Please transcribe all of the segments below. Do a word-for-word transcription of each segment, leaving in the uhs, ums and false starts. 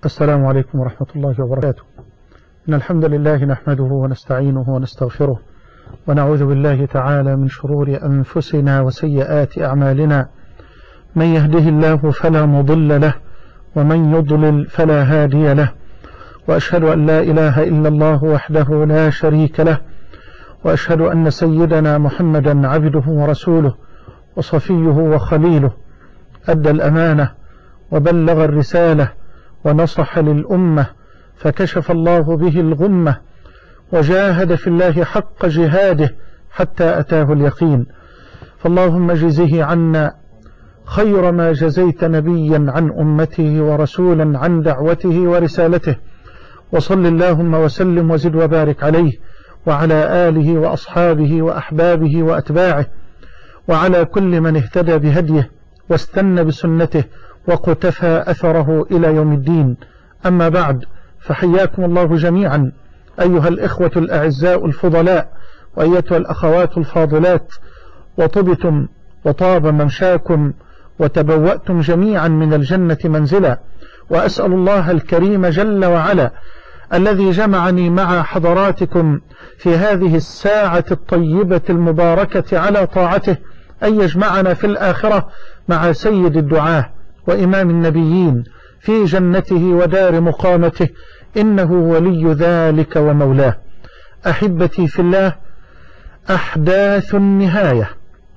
السلام عليكم ورحمة الله وبركاته. إن الحمد لله نحمده ونستعينه ونستغفره ونعوذ بالله تعالى من شرور أنفسنا وسيئات أعمالنا. من يهده الله فلا مضل له ومن يضلل فلا هادي له، وأشهد أن لا إله إلا الله وحده لا شريك له، وأشهد أن سيدنا محمدا عبده ورسوله وصفيه وخليله، أدى الأمانة وبلغ الرسالة ونصح للأمة، فكشف الله به الغمة، وجاهد في الله حق جهاده حتى أتاه اليقين. فاللهم جزه عنا خير ما جزيت نبيا عن أمته ورسولا عن دعوته ورسالته، وصل اللهم وسلم وزد وبارك عليه وعلى آله وأصحابه وأحبابه وأتباعه وعلى كل من اهتدى بهديه واستنى بسنته وقتفى أثره إلى يوم الدين. أما بعد، فحياكم الله جميعا أيها الإخوة الأعزاء الفضلاء وأيتها الأخوات الفاضلات، وطبتم وطاب ممشاكم وتبوأتم جميعا من الجنة منزلا. وأسأل الله الكريم جل وعلا الذي جمعني مع حضراتكم في هذه الساعة الطيبة المباركة على طاعته أن يجمعنا في الآخرة مع سيد الدعاة وإمام النبيين في جنته ودار مقامته، إنه ولي ذلك ومولاه. أحبتي في الله، أحداث النهاية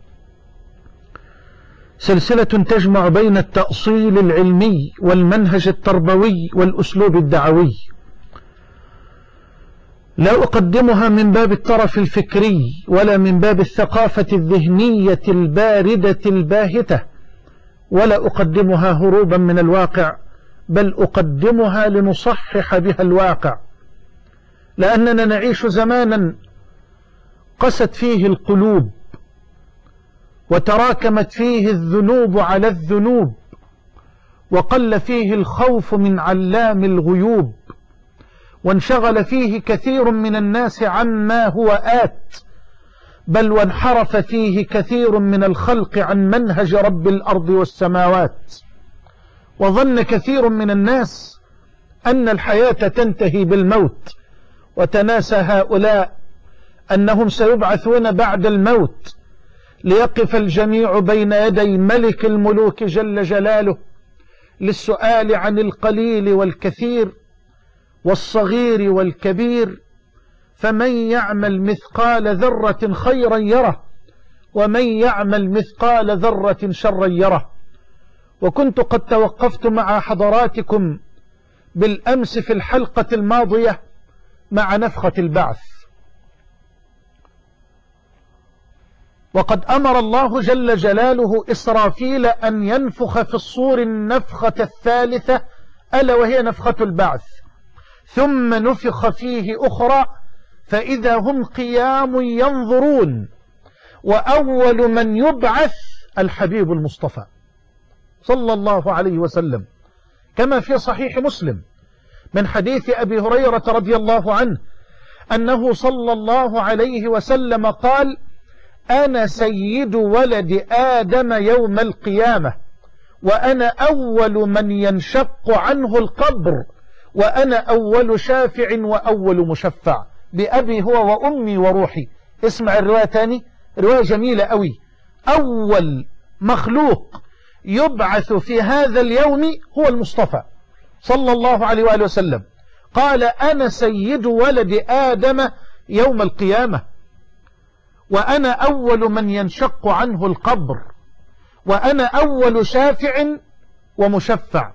سلسلة تجمع بين التأصيل العلمي والمنهج التربوي والأسلوب الدعوي، لا أقدمها من باب الطرف الفكري ولا من باب الثقافة الذهنية الباردة الباهتة، ولا أقدمها هروبا من الواقع، بل أقدمها لنصحح بها الواقع، لأننا نعيش زمانا قست فيه القلوب وتراكمت فيه الذنوب على الذنوب، وقل فيه الخوف من علام الغيوب، وانشغل فيه كثير من الناس عما هو آت، بل وانحرف فيه كثير من الخلق عن منهج رب الأرض والسماوات. وظن كثير من الناس أن الحياة تنتهي بالموت، وتناسى هؤلاء أنهم سيبعثون بعد الموت ليقف الجميع بين يدي ملك الملوك جل جلاله للسؤال عن القليل والكثير والصغير والكبير. فمن يعمل مثقال ذرة خيرا يره، ومن يعمل مثقال ذرة شرا يره. وكنت قد توقفت مع حضراتكم بالأمس في الحلقة الماضية مع نفخة البعث، وقد أمر الله جل جلاله إسرافيل أن ينفخ في الصور النفخة الثالثة، ألا وهي نفخة البعث، ثم نفخ فيه أخرى فإذا هم قيام ينظرون. وأول من يبعث الحبيب المصطفى صلى الله عليه وسلم، كما في صحيح مسلم من حديث أبي هريرة رضي الله عنه أنه صلى الله عليه وسلم قال: أنا سيد ولد آدم يوم القيامة، وأنا أول من ينشق عنه القبر، وأنا أول شافع وأول مشفع، بأبي هو وأمي وروحي. اسمع الرواية تاني، رواية جميلة قوي. أول مخلوق يبعث في هذا اليوم هو المصطفى صلى الله عليه وآله وسلم. قال: أنا سيد ولد آدم يوم القيامة، وأنا أول من ينشق عنه القبر، وأنا أول شافع ومشفع.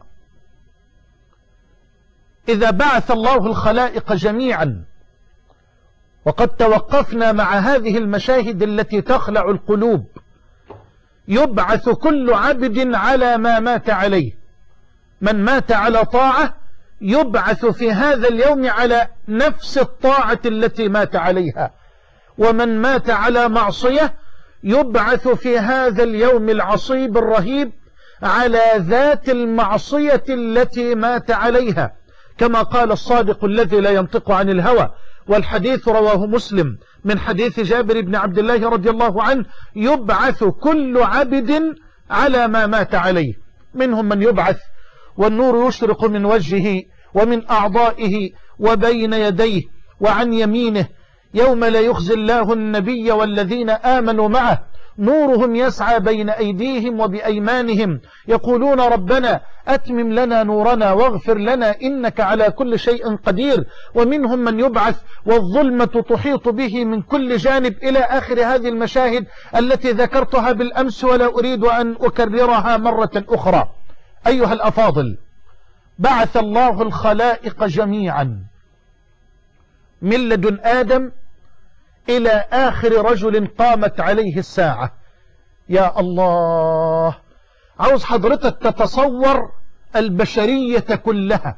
إذا بعث الله الخلائق جميعا، وقد توقفنا مع هذه المشاهد التي تخلع القلوب، يبعث كل عبد على ما مات عليه. من مات على طاعة يبعث في هذا اليوم على نفس الطاعة التي مات عليها، ومن مات على معصية يبعث في هذا اليوم العصيب الرهيب على ذات المعصية التي مات عليها، كما قال الصادق الذي لا ينطق عن الهوى. والحديث رواه مسلم من حديث جابر بن عبد الله رضي الله عنه: يبعث كل عبد على ما مات عليه. منهم من يبعث والنور يشرق من وجهه ومن أعضائه وبين يديه وعن يمينه يوم لا يخزي الله النبي والذين آمنوا معه نورهم يسعى بين أيديهم وبأيمانهم يقولون ربنا أتمم لنا نورنا واغفر لنا إنك على كل شيء قدير. ومنهم من يبعث والظلمة تحيط به من كل جانب إلى آخر هذه المشاهد التي ذكرتها بالأمس ولا أريد أن أكررها مرة أخرى. أيها الأفاضل، بعث الله الخلائق جميعا من لدن آدم إلى آخر رجل قامت عليه الساعة. يا الله، عاوز حضرتك تتصور البشرية كلها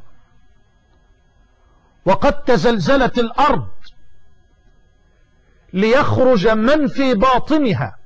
وقد تزلزلت الأرض ليخرج من في باطنها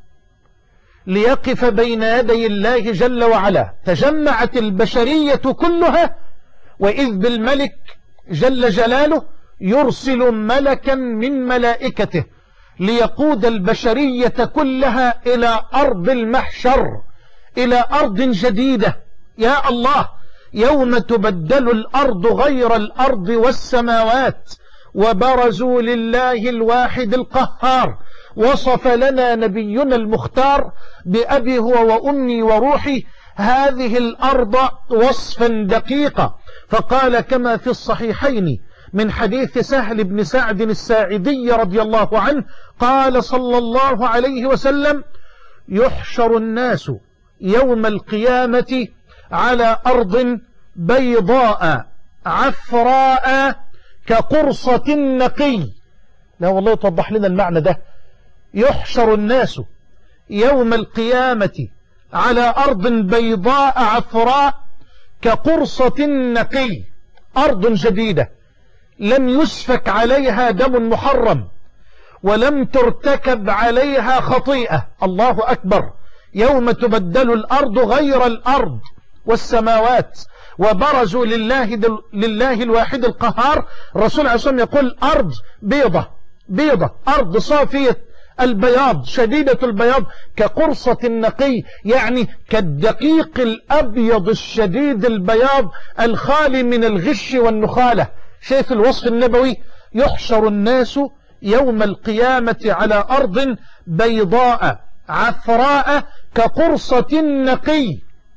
ليقف بين يدي الله جل وعلا. تجمعت البشرية كلها وإذ بالملك جل جلاله يرسل ملكا من ملائكته ليقود البشرية كلها إلى أرض المحشر، إلى أرض جديدة. يا الله، يوم تبدل الأرض غير الأرض والسماوات وبرزوا لله الواحد القهار. وصف لنا نبينا المختار بأبي هو وأمي وروحي هذه الأرض وصفا دقيقا، فقال كما في الصحيحين من حديث سهل بن سعد الساعدي رضي الله عنه قال صلى الله عليه وسلم: يحشر الناس يوم القيامة على أرض بيضاء عفراء كقرصة النقي. لا والله توضح لنا المعنى ده. يحشر الناس يوم القيامة على أرض بيضاء عفراء كقرصة النقي، أرض جديدة لم يسفك عليها دم محرم ولم ترتكب عليها خطيئة. الله أكبر. يوم تبدل الأرض غير الأرض والسماوات وبرزوا لله, لله الواحد القهار. الرسول عليه الصلاة والسلام يقول أرض بيضة بيضة، أرض صافية البياض شديدة البياض كقرصة النقي، يعني كالدقيق الأبيض الشديد البياض الخالي من الغش والنخالة. شايف الوصف النبوي؟ يحشر الناس يوم القيامة على أرض بيضاء عفراء كقرصة النقي.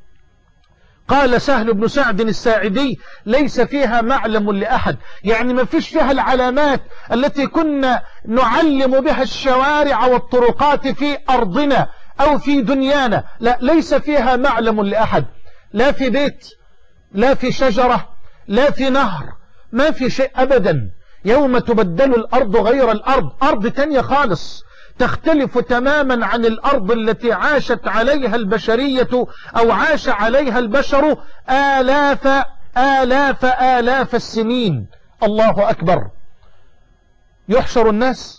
قال سهل بن سعد الساعدي: ليس فيها معلم لأحد، يعني ما فيش فيها العلامات التي كنا نعلم بها الشوارع والطرقات في أرضنا أو في دنيانا. لا، ليس فيها معلم لأحد، لا في بيت لا في شجرة لا في نهر، ما في شيء أبدا. يوم تبدل الأرض غير الأرض، أرض تانية خالص تختلف تماما عن الأرض التي عاشت عليها البشرية أو عاش عليها البشر آلاف آلاف آلاف السنين. الله أكبر. يحشر الناس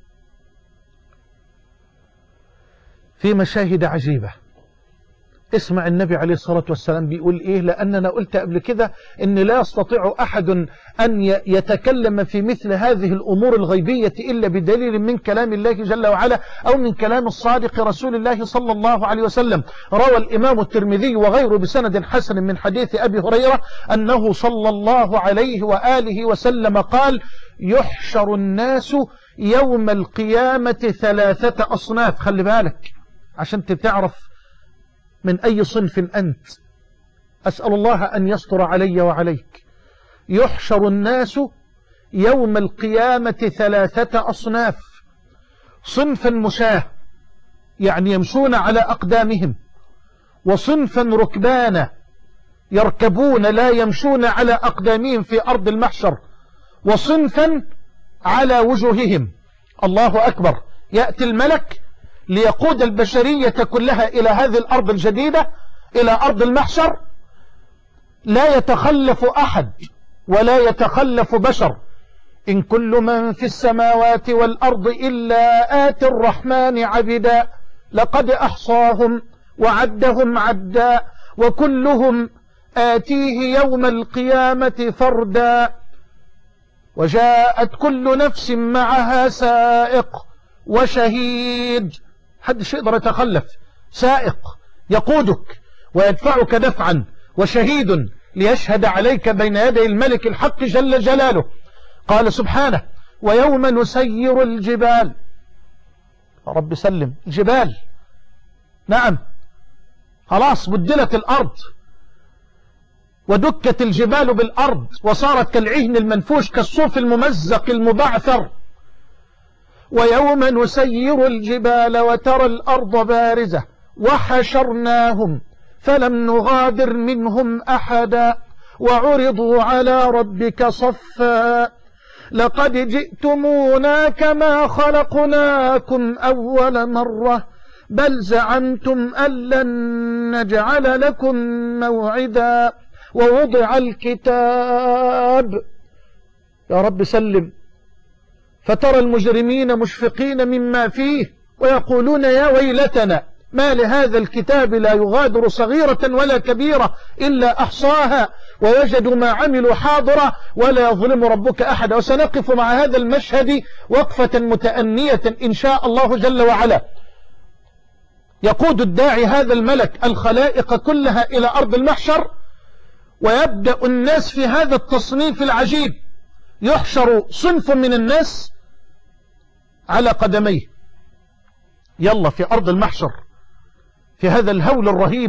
في مشاهد عجيبة. اسمع النبي عليه الصلاة والسلام بيقول إيه، لأن أنا قلت قبل كده إن لا يستطيع أحد أن يتكلم في مثل هذه الأمور الغيبية إلا بدليل من كلام الله جل وعلا أو من كلام الصادق رسول الله صلى الله عليه وسلم. روى الإمام الترمذي وغيره بسند حسن من حديث أبي هريرة أنه صلى الله عليه وآله وسلم قال: يحشر الناس يوم القيامة ثلاثة أصناف. خلي بالك عشان تعرف من أي صنف أنت. أسأل الله أن يستر علي وعليك. يحشر الناس يوم القيامة ثلاثة أصناف: صنفا مشاة يعني يمشون على أقدامهم، وصنفا ركبانا يركبون لا يمشون على أقدامهم في أرض المحشر، وصنفا على وجوههم. الله أكبر. يأتي الملك ليقود البشرية كلها إلى هذه الأرض الجديدة، إلى أرض المحشر. لا يتخلف أحد ولا يتخلف بشر. إن كل من في السماوات والأرض إلا آتي الرحمن عبدا لقد أحصاهم وعدهم عدا وكلهم آتيه يوم القيامة فردا وجاءت كل نفس معها سائق وشهيد. حدش يقدر يتخلف. سائق يقودك ويدفعك دفعا، وشهيد ليشهد عليك بين يدي الملك الحق جل جلاله. قال سبحانه: ويوم نسير الجبال. رب سلم، الجبال نعم خلاص بدلت الأرض ودكت الجبال بالأرض وصارت كالعهن المنفوش كالصوف الممزق المبعثر. ويوم نسير الجبال وترى الأرض بارزة وحشرناهم فلم نغادر منهم أحدا وعرضوا على ربك صفا لقد جئتمونا كما خلقناكم أول مرة بل زعمتم أن لن نجعل لكم موعدا ووضع الكتاب. يا رب سلم. فترى المجرمين مشفقين مما فيه ويقولون يا ويلتنا ما لهذا الكتاب لا يغادر صغيرة ولا كبيرة إلا أحصاها ووجدوا ما عملوا حاضرا ولا يظلم ربك أحدا. وسنقف مع هذا المشهد وقفة متأنية إن شاء الله جل وعلا. يقود الداعي هذا الملك الخلائق كلها إلى أرض المحشر، ويبدأ الناس في هذا التصنيف العجيب. يحشر صنف من الناس على قدميه، يلا في أرض المحشر، في هذا الهول الرهيب،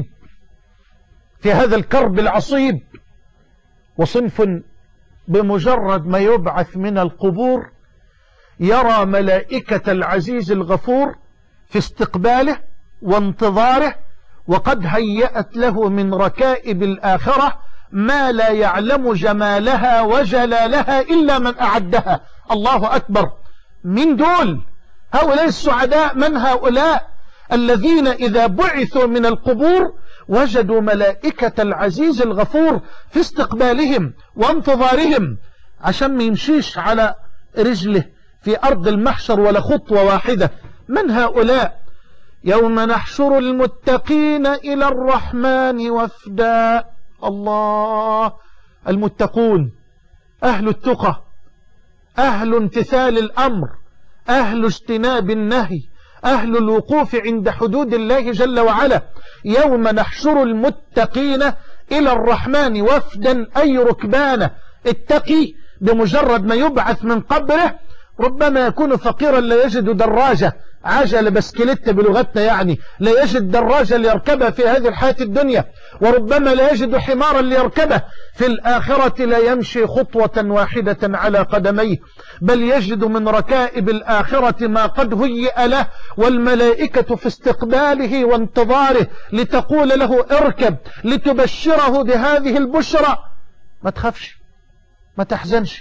في هذا الكرب العصيب. وصنف بمجرد ما يبعث من القبور يرى ملائكة العزيز الغفور في استقباله وانتظاره، وقد هيأت له من ركائب الآخرة ما لا يعلم جمالها وجلالها إلا من أعدها. الله أكبر. من دول هؤلاء السعداء؟ من هؤلاء الذين إذا بعثوا من القبور وجدوا ملائكة العزيز الغفور في استقبالهم وانتظارهم عشان ما يمشيش على رجله في أرض المحشر ولا خطوة واحدة. من هؤلاء؟ يوم نحشر المتقين إلى الرحمن وفدا. الله. المتقون أهل التقى، أهل امتثال الأمر، أهل اجتناب النهي، أهل الوقوف عند حدود الله جل وعلا. يوم نحشر المتقين إلى الرحمن وفدا أي ركبانا. التقي بمجرد ما يبعث من قبره ربما يكون فقيرا لا يجد دراجة، عجل بسكليت بلغتنا يعني، لا يجد دراجة ليركبها في هذه الحياة الدنيا، وربما لا يجد حمارا ليركبه. في الآخرة لا يمشي خطوة واحدة على قدميه، بل يجد من ركائب الآخرة ما قد هيئ له، والملائكة في استقباله وانتظاره لتقول له اركب، لتبشره بهذه البشرى. ما تخافش، ما تحزنش،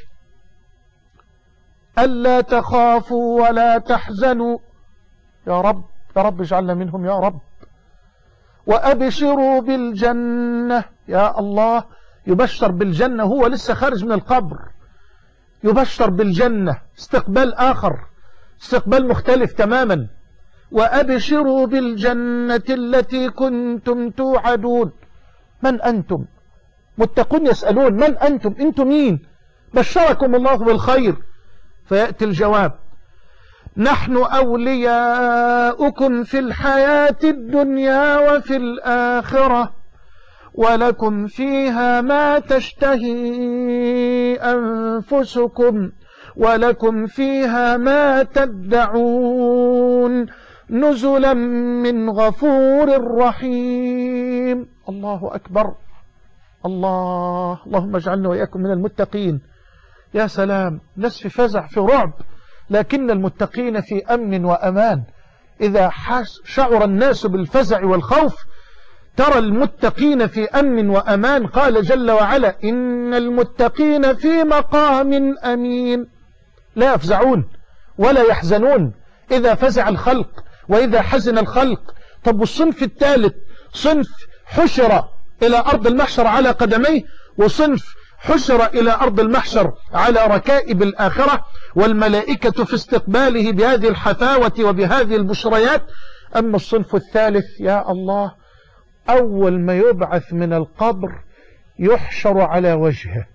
ألا تخافوا ولا تحزنوا. يا رب يا رب اجعلنا منهم يا رب. وأبشروا بالجنة. يا الله، يبشر بالجنة هو لسه خارج من القبر، يبشر بالجنة. استقبال آخر، استقبال مختلف تماما. وأبشروا بالجنة التي كنتم توعدون. من أنتم؟ متقون يسألون من أنتم؟ أنتم مين؟ بشركم الله بالخير. فيأتي الجواب: نحن أولياؤكم في الحياة الدنيا وفي الآخرة ولكم فيها ما تشتهي أنفسكم ولكم فيها ما تدعون نزلا من غفور رحيم. الله أكبر. الله اللهم اجعلنا وإياكم من المتقين. يا سلام، ناس في فزع في رعب، لكن المتقين في أمن وأمان. إذا شعر الناس بالفزع والخوف ترى المتقين في أمن وأمان. قال جل وعلا: إن المتقين في مقام أمين. لا يفزعون ولا يحزنون إذا فزع الخلق وإذا حزن الخلق. طب والصنف الثالث صنف حشر إلى أرض المحشر على قدميه، وصنف حشر إلى أرض المحشر على ركائب الآخرة، والملائكة في استقباله بهذه الحفاوة وبهذه البشريات. أما الصنف الثالث يا الله، أول ما يبعث من القبر يحشر على وجهه.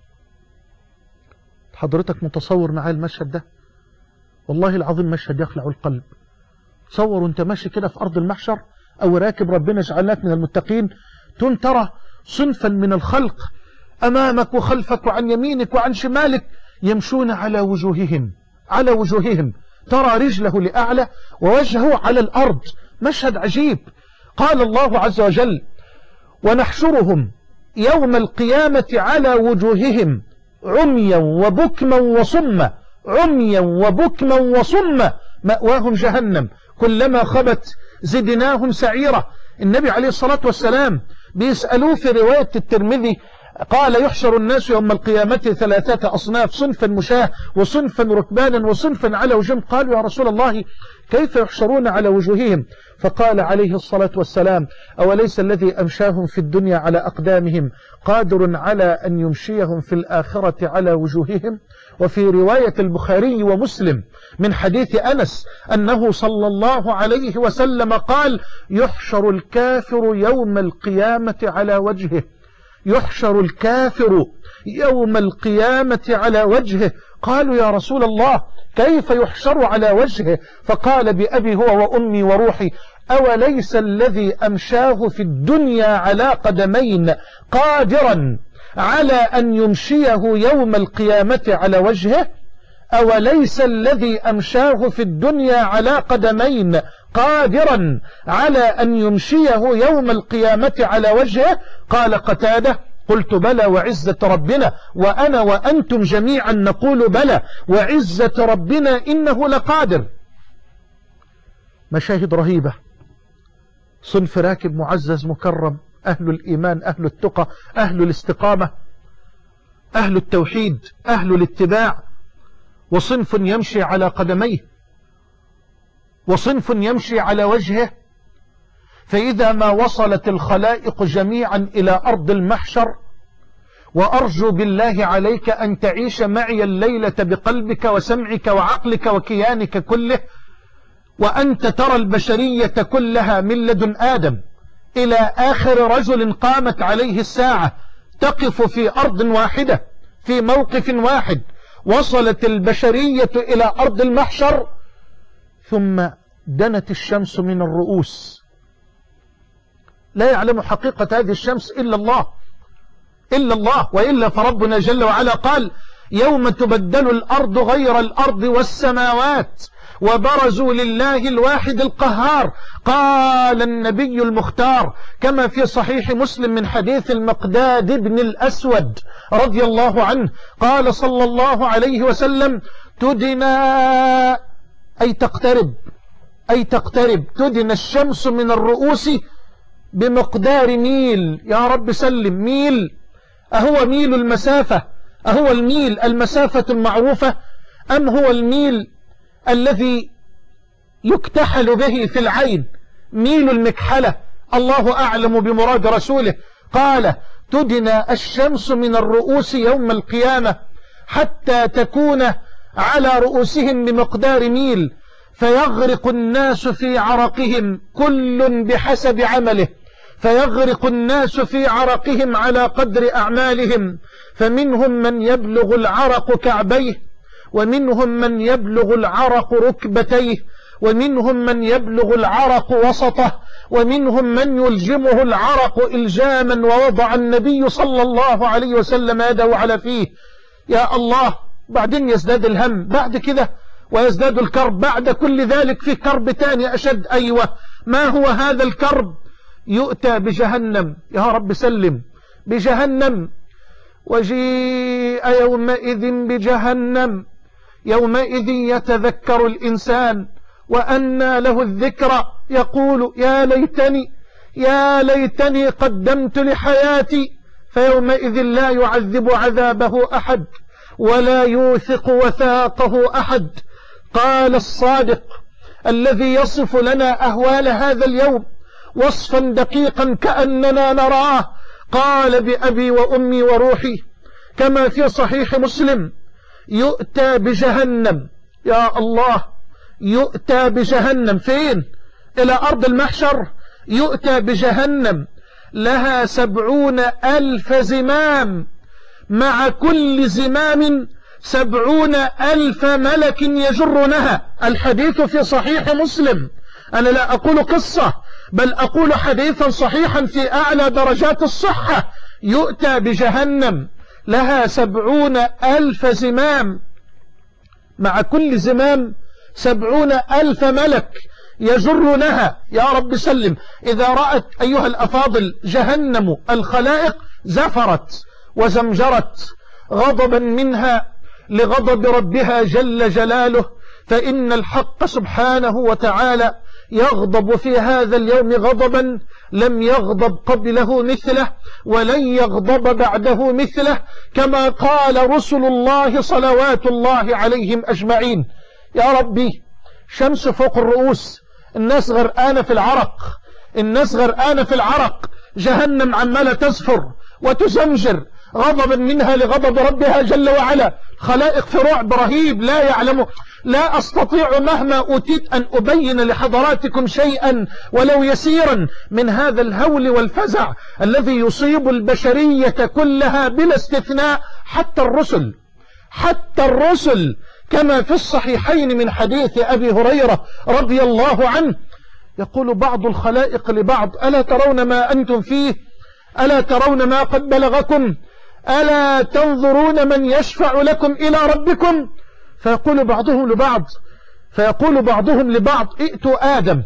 حضرتك متصور معايا المشهد ده؟ والله العظيم مشهد يخلع القلب. تصور انت ماشي كده في أرض المحشر أو راكب، ربنا جعلناك من المتقين، ترى صنفا من الخلق أمامك وخلفك وعن يمينك وعن شمالك، يمشون على وجوههم على وجوههم ترى رجله لأعلى ووجهه على الأرض. مشهد عجيب. قال الله عز وجل: ونحشرهم يوم القيامة على وجوههم عميا وبكما وصما، عميا وبكما وصما، مأواهم جهنم كلما خبت زدناهم سعيرا. النبي عليه الصلاة والسلام بيسألوه في رواية الترمذي قال: يحشر الناس يوم القيامة ثلاثة أصناف، صنفا مشاة وصنفا ركبانا وصنفا على وجوههم. قالوا: يا رسول الله كيف يحشرون على وجوههم؟ فقال عليه الصلاة والسلام: أوليس الذي أمشاهم في الدنيا على أقدامهم قادر على أن يمشيهم في الآخرة على وجوههم؟ وفي رواية البخاري ومسلم من حديث أنس أنه صلى الله عليه وسلم قال: يحشر الكافر يوم القيامة على وجهه، يحشر الكافر يوم القيامة على وجهه. قالوا: يا رسول الله كيف يحشر على وجهه؟ فقال: بأبي هو وأمي وروحي، أوليس الذي أمشاه في الدنيا على قدمين قادرا على أن يمشيه يوم القيامة على وجهه؟ أوليس الذي أمشاه في الدنيا على قدمين قادرا على أن يمشيه يوم القيامة على وجهه؟ قال قتادة: قلت: بلى وعزة ربنا، وأنا وأنتم جميعا نقول بلى وعزة ربنا إنه لقادر. مشاهد رهيبة. صنف راكب معزز مكرم، أهل الإيمان، أهل التقى، أهل الاستقامة، أهل التوحيد، أهل الاتباع، وصنف يمشي على قدميه، وصنف يمشي على وجهه. فإذا ما وصلت الخلائق جميعا إلى أرض المحشر، وأرجو بالله عليك أن تعيش معي الليلة بقلبك وسمعك وعقلك وكيانك كله، وأنت ترى البشرية كلها من لدن آدم إلى آخر رجل قامت عليه الساعة تقف في أرض واحدة في موقف واحد. وصلت البشرية إلى أرض المحشر، ثم دنت الشمس من الرؤوس. لا يعلم حقيقة هذه الشمس إلا الله إلا الله وإلا فربنا جل وعلا قال: يوم تبدل الأرض غير الأرض والسماوات وبرزوا لله الواحد القهار. قال النبي المختار كما في صحيح مسلم من حديث المقداد بن الأسود رضي الله عنه، قال صلى الله عليه وسلم: تدنى أي تقترب أي تقترب تدنى الشمس من الرؤوس بمقدار ميل. يا رب سلم. ميل، أهو ميل المسافة؟ أهو الميل المسافة المعروفة، أم هو الميل الذي يكتحل به في العين، ميل المكحلة؟ الله أعلم بمراد رسوله. قال: تدنى الشمس من الرؤوس يوم القيامة حتى تكون على رؤوسهم بمقدار ميل، فيغرق الناس في عرقهم كل بحسب عمله، فيغرق الناس في عرقهم على قدر أعمالهم، فمنهم من يبلغ العرق كعبيه، ومنهم من يبلغ العرق ركبتيه، ومنهم من يبلغ العرق وسطه، ومنهم من يلجمه العرق إلجاما. ووضع النبي صلى الله عليه وسلم يده على فيه. يا الله. بعدين يزداد الهم بعد كده، ويزداد الكرب بعد كل ذلك. في كرب تاني أشد. أيوة، ما هو هذا الكرب؟ يؤتى بجهنم. يا رب سلم. بجهنم. وجيء يومئذ بجهنم، يومئذ يتذكر الإنسان وأنى له الذكرى، يقول: يا ليتني يا ليتني قدمت لحياتي. فيومئذ لا يعذب عذابه أحد ولا يوثق وثاقه أحد. قال الصادق الذي يصف لنا أهوال هذا اليوم وصفا دقيقا كأننا نراه، قال: بأبي وأمي وروحي، كما في صحيح مسلم: يؤتى بجهنم. يا الله. يؤتى بجهنم فين؟ إلى أرض المحشر. يؤتى بجهنم لها سبعون ألف زمام، مع كل زمام سبعون ألف ملك يجرونها. الحديث في صحيح مسلم. أنا لا أقول قصة، بل أقول حديثا صحيحا في أعلى درجات الصحة. يؤتى بجهنم لها سبعون ألف زمام، مع كل زمام سبعون ألف ملك يجرونها. يا رب سلم. إذا رأت أيها الأفاضل جهنم الخلائق زفرت وزمجرت غضبا منها لغضب ربها جل جلاله، فإن الحق سبحانه وتعالى يغضب في هذا اليوم غضبا لم يغضب قبله مثله ولن يغضب بعده مثله، كما قال رسل الله صلوات الله عليهم أجمعين. يا ربي، شمس فوق الرؤوس، الناس غرقانة في العرق، الناس غرقانة في العرق، جهنم عمالة تزفر وتزمجر غضبا منها لغضب ربها جل وعلا، خلائق في رعب رهيب لا يعلمه. لا أستطيع مهما أوتيت أن أبين لحضراتكم شيئا ولو يسيرا من هذا الهول والفزع الذي يصيب البشرية كلها بلا استثناء، حتى الرسل حتى الرسل كما في الصحيحين من حديث أبي هريرة رضي الله عنه، يقول بعض الخلائق لبعض: ألا ترون ما أنتم فيه؟ ألا ترون ما قد بلغكم؟ ألا تنظرون من يشفع لكم إلى ربكم؟ فيقول بعضهم لبعض فيقول بعضهم لبعض: ائتوا آدم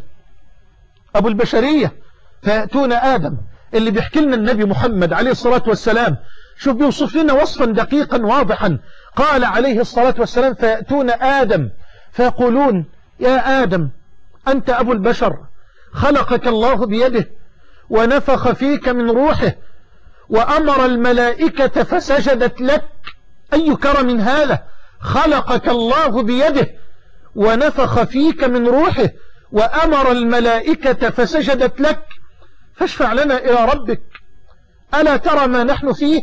أبو البشرية. فيأتون آدم اللي بيحكي لنا النبي محمد عليه الصلاة والسلام. شوف بيوصف لنا وصفا دقيقا واضحا. قال عليه الصلاة والسلام: فيأتون آدم فيقولون: يا آدم، أنت أبو البشر، خلقك الله بيده ونفخ فيك من روحه وأمر الملائكة فسجدت لك. أي كرم هذا؟ خلقك الله بيده ونفخ فيك من روحه وأمر الملائكة فسجدت لك، فاشفع لنا إلى ربك. ألا ترى ما نحن فيه؟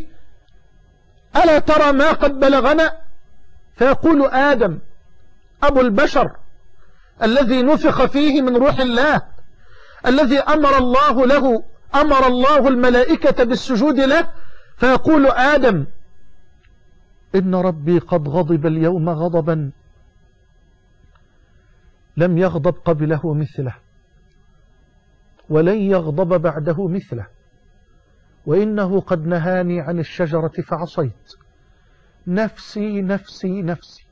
ألا ترى ما قد بلغنا؟ فيقول آدم أبو البشر الذي نفخ فيه من روح الله، الذي أمر الله له أمر الله الملائكة بالسجود له، فيقول آدم: إن ربي قد غضب اليوم غضبا لم يغضب قبله مثله ولن يغضب بعده مثله، وإنه قد نهاني عن الشجرة فعصيت، نفسي نفسي نفسي.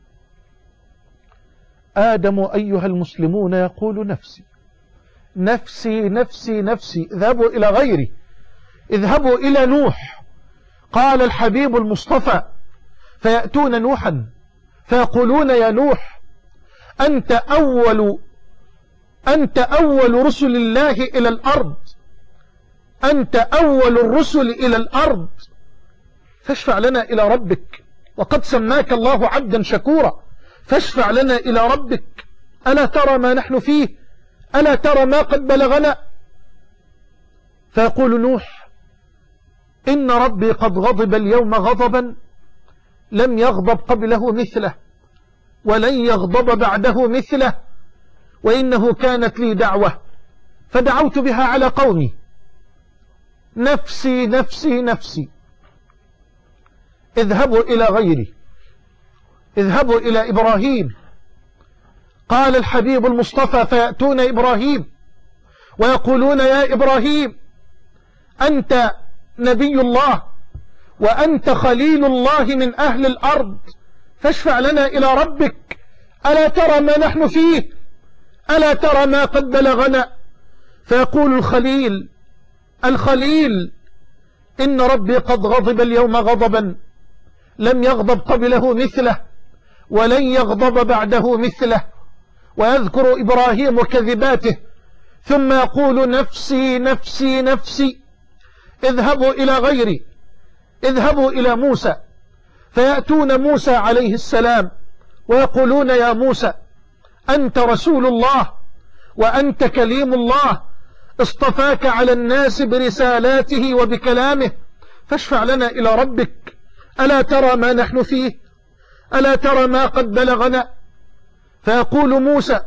آدم أيها المسلمون يقول: نفسي نفسي نفسي نفسي. اذهبوا إلى غيري، اذهبوا إلى نوح. قال الحبيب المصطفى: فيأتون نوحا فيقولون: يا نوح، أنت أول أنت أول رسل الله إلى الأرض، أنت أول الرسل إلى الأرض، فاشفع لنا إلى ربك، وقد سماك الله عبدا شكورا، فاشفع لنا إلى ربك. ألا ترى ما نحن فيه؟ ألا ترى ما قد بلغنا؟ فيقول نوح: إن ربي قد غضب اليوم غضبا لم يغضب قبله مثله ولن يغضب بعده مثله، وإنه كانت لي دعوة فدعوت بها على قومي، نفسي نفسي نفسي. اذهبوا إلى غيري، اذهبوا إلى إبراهيم. قال الحبيب المصطفى: فيأتون إبراهيم ويقولون: يا إبراهيم، أنت نبي الله وأنت خليل الله من أهل الأرض، فاشفع لنا إلى ربك. ألا ترى ما نحن فيه؟ ألا ترى ما قد بلغنا؟ فيقول الخليل الخليل: إن ربي قد غضب اليوم غضبا لم يغضب قبله مثله ولن يغضب بعده مثله. ويذكر إبراهيم كذباته، ثم يقول: نفسي نفسي نفسي. اذهبوا إلى غيري، اذهبوا إلى موسى. فيأتون موسى عليه السلام ويقولون: يا موسى، أنت رسول الله وأنت كليم الله، اصطفاك على الناس برسالاته وبكلامه، فاشفع لنا إلى ربك. ألا ترى ما نحن فيه؟ ألا ترى ما قد بلغنا؟ فيقول موسى: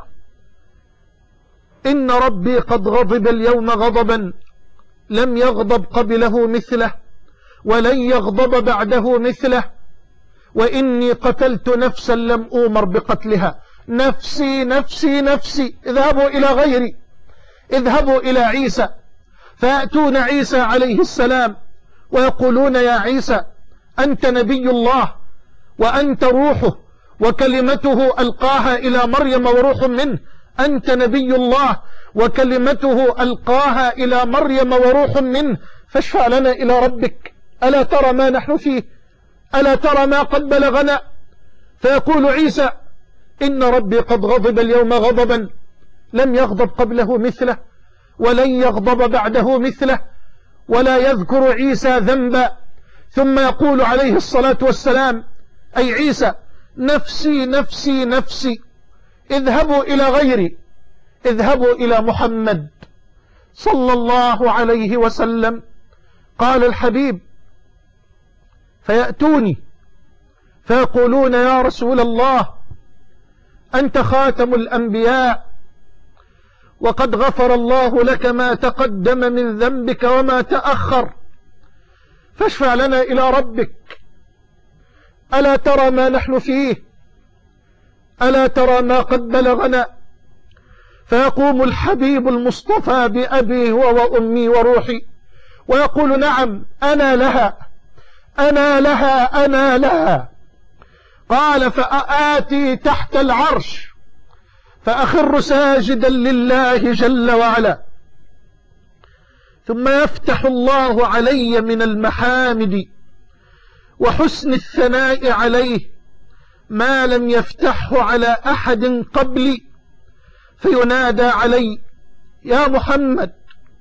إن ربي قد غضب اليوم غضبا لم يغضب قبله مثله ولن يغضب بعده مثله، وإني قتلت نفسا لم أؤمر بقتلها، نفسي نفسي نفسي. اذهبوا إلى غيري، اذهبوا إلى عيسى. فيأتون عيسى عليه السلام ويقولون يا عيسى أنت نبي الله وأنت روحه وكلمته ألقاها إلى مريم وروح منه، أنت نبي الله وكلمته ألقاها إلى مريم وروح منه، فاشفع لنا إلى ربك، ألا ترى ما نحن فيه، ألا ترى ما قد بلغنا؟ فيقول عيسى إن ربي قد غضب اليوم غضبا لم يغضب قبله مثله ولن يغضب بعده مثله، ولا يذكر عيسى ذنبا. ثم يقول عليه الصلاة والسلام أي عيسى نفسي نفسي نفسي، اذهبوا إلى غيري، اذهبوا إلى محمد صلى الله عليه وسلم. قال الحبيب فيأتوني فيقولون يا رسول الله أنت خاتم الأنبياء وقد غفر الله لك ما تقدم من ذنبك وما تأخر، فاشفع لنا إلى ربك، ألا ترى ما نحن فيه، ألا ترى ما قد بلغنا؟ فيقوم الحبيب المصطفى بأبي وأمي وروحي ويقول نعم أنا لها أنا لها أنا لها. قال فآتي تحت العرش فأخر ساجدا لله جل وعلا، ثم يفتح الله علي من المحامد وحسن الثناء عليه ما لم يفتحه على أحد قبلي، فينادى علي يا محمد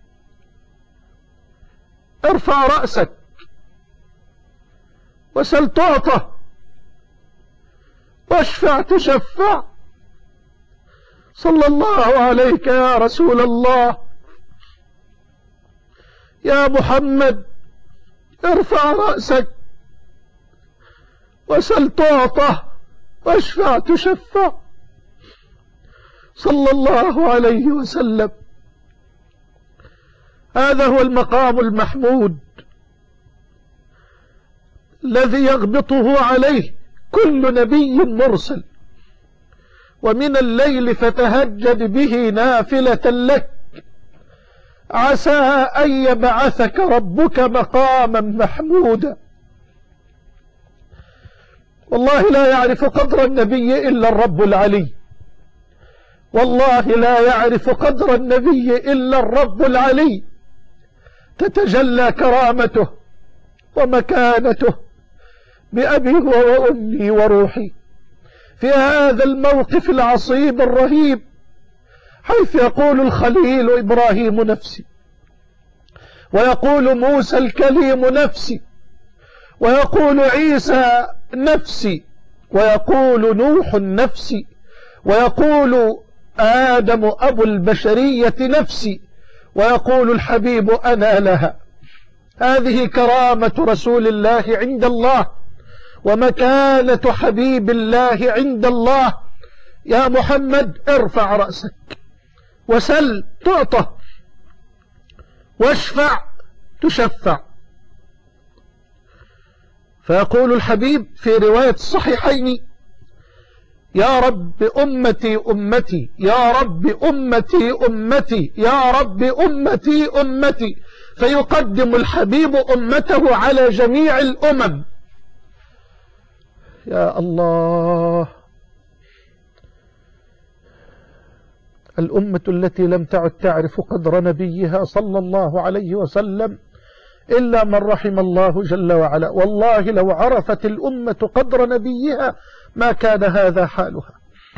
ارفع رأسك وسل تعطى واشفع تشفع، صلى الله عليك يا رسول الله، يا محمد ارفع رأسك وسل تعطى واشفع تشفع، صلى الله عليه وسلم. هذا هو المقام المحمود الذي يغبطه عليه كل نبي مرسل. ومن الليل فتهجد به نافلة لك عسى أن يبعثك ربك مقاما محمودا. والله لا يعرف قدر النبي إلا الرب العلي، والله لا يعرف قدر النبي إلا الرب العلي، تتجلى كرامته ومكانته بأبي وأمي وروحي في هذا الموقف العصيب الرهيب، حيث يقول الخليل إبراهيم نفسي، ويقول موسى الكليم نفسي، ويقول عيسى نفسي، ويقول نوح نفسي، ويقول آدم أبو البشرية نفسي، ويقول الحبيب أنا لها. هذه كرامة رسول الله عند الله ومكانة حبيب الله عند الله. يا محمد ارفع رأسك وسل تعطى واشفع تشفع. فيقول الحبيب في رواية الصحيحين يا رب أمتي أمتي، يا رب أمتي أمتي، يا رب أمتي أمتي، فيقدم الحبيب أمته على جميع الأمم. يا الله، الأمة التي لم تعد تعرف قدر نبيها صلى الله عليه وسلم إلا من رحم الله جل وعلا. والله لو عرفت الأمة قدر نبيها ما كان هذا حالها.